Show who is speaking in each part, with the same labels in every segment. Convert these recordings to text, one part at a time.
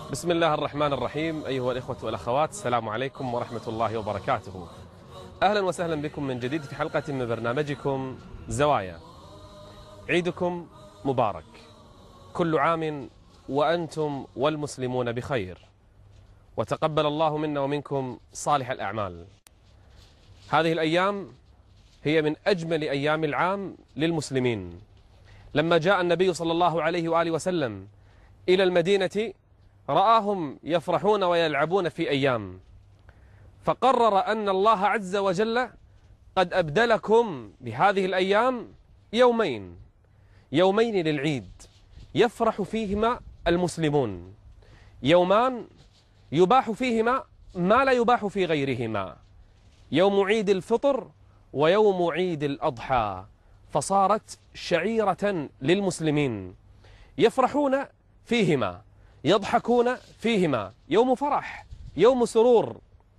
Speaker 1: بسم الله الرحمن الرحيم. أيها الإخوة والأخوات، السلام عليكم ورحمة الله وبركاته. أهلا وسهلا بكم من جديد في حلقة من برنامجكم زوايا. عيدكم مبارك، كل عام وأنتم والمسلمون بخير، وتقبل الله منا ومنكم صالح الأعمال. هذه الأيام هي من أجمل أيام العام للمسلمين. لما جاء النبي صلى الله عليه وآله وسلم إلى المدينة رآهم يفرحون ويلعبون في أيام، فقرر أن الله عز وجل قد أبدلكم بهذه الأيام يومين للعيد يفرح فيهما المسلمون، يومان يباح فيهما ما لا يباح في غيرهما، يوم عيد الفطر ويوم عيد الأضحى، فصارت شعيرة للمسلمين يفرحون فيهما، يضحكون فيهما، يوم فرح، يوم سرور.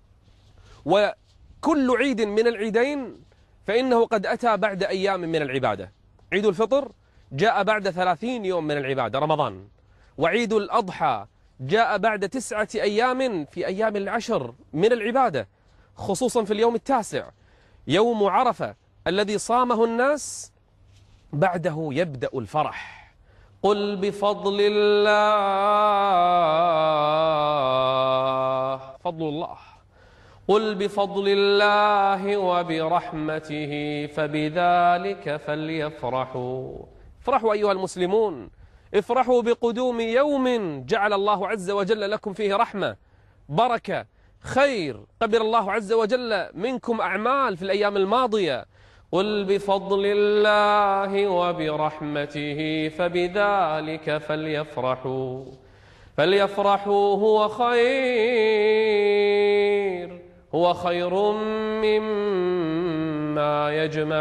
Speaker 1: وكل عيد من العيدين فإنه قد أتى بعد أيام من العبادة. عيد الفطر جاء بعد 30 يوم من العبادة رمضان، وعيد الأضحى جاء بعد 9 أيام في أيام العشر من العبادة، خصوصا في اليوم التاسع يوم عرفة الذي صامه الناس، بعده يبدأ الفرح. قل بفضل الله، فضل الله، قل بفضل الله وبرحمته فبذلك فليفرحوا. افرحوا أيها المسلمون، افرحوا بقدوم يوم جعل الله عز وجل لكم فيه رحمة، بركة، خير، قبل الله عز وجل منكم أعمال في الأيام الماضية. قل بفضل الله وبرحمته فبذلك فليفرحوا هو خير مما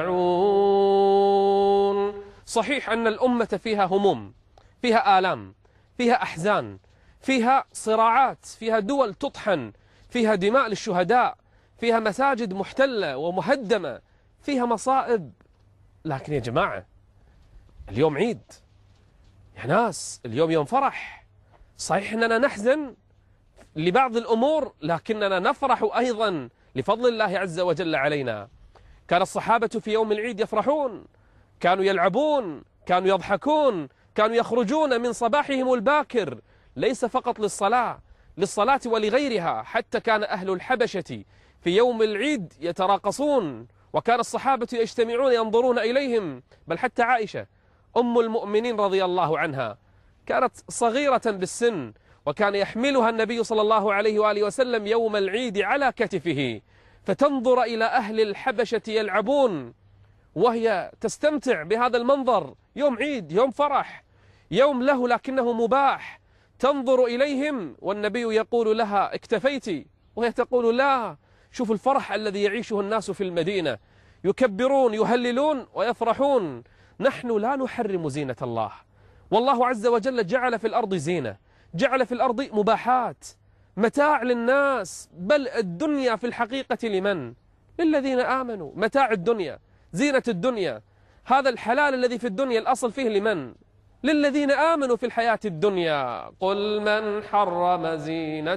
Speaker 1: يجمعون. صحيح أن الأمة فيها هموم، فيها آلام، فيها أحزان، فيها صراعات، فيها دول تطحن، فيها دماء للشهداء، فيها مساجد محتلة ومهدمة، فيها مصائب. لكن يا جماعة اليوم عيد يا ناس، اليوم يوم فرح. صحيح أننا نحزن لبعض الأمور، لكننا نفرح أيضا لفضل الله عز وجل علينا. كان الصحابة في يوم العيد يفرحون، كانوا يلعبون، كانوا يضحكون، كانوا يخرجون من صباحهم الباكر ليس فقط للصلاة ولغيرها. حتى كان أهل الحبشة في يوم العيد يتراقصون، وكان الصحابة يجتمعون ينظرون إليهم. بل حتى عائشة أم المؤمنين رضي الله عنها كانت صغيرة بالسن، وكان يحملها النبي صلى الله عليه وآله وسلم يوم العيد على كتفه، فتنظر إلى أهل الحبشة يلعبون وهي تستمتع بهذا المنظر. يوم عيد، يوم فرح، يوم له لكنه مباح، تنظر إليهم والنبي يقول لها اكتفيت، وهي تقول لا. شوف الفرح الذي يعيشه الناس في المدينة، يكبرون، يهللون ويفرحون. نحن لا نحرم زينة الله، والله عز وجل جعل في الأرض زينة، جعل في الأرض مباحات، متاع للناس. بل الدنيا في الحقيقة لمن؟ للذين آمنوا. متاع الدنيا، زينة الدنيا، هذا الحلال الذي في الدنيا الأصل فيه لمن؟ للذين آمنوا في الحياة الدنيا. قل من حرم زينة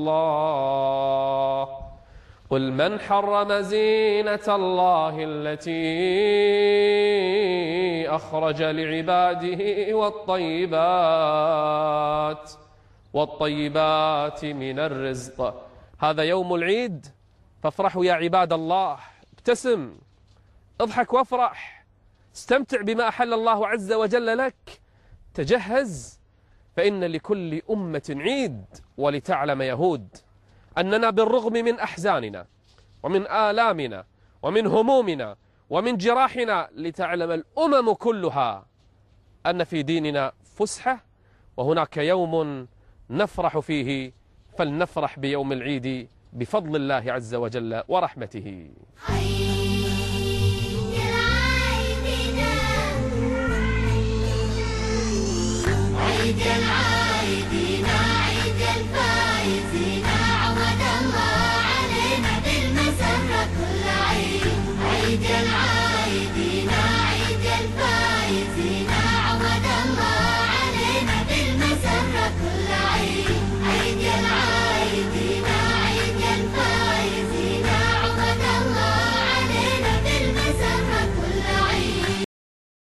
Speaker 1: الله، قل من حرم زينة الله التي أخرج لعباده والطيبات من الرزق. هذا يوم العيد، فافرحوا يا عباد الله، ابتسم، اضحك وافرح، استمتع بما أحل الله عز وجل لك، تجهز، فإن لكل أمة عيد. ولتعلم يهود أننا بالرغم من أحزاننا ومن آلامنا ومن همومنا ومن جراحنا، لتعلم الأمم كلها أن في ديننا فسحة، وهناك يوم نفرح فيه، فلنفرح بيوم العيد بفضل الله عز وجل ورحمته.
Speaker 2: عيد العايدين عيد الفايزين، عود الله علينا بالمسرة كل عيد. عيد العايدين عيد الفايزين،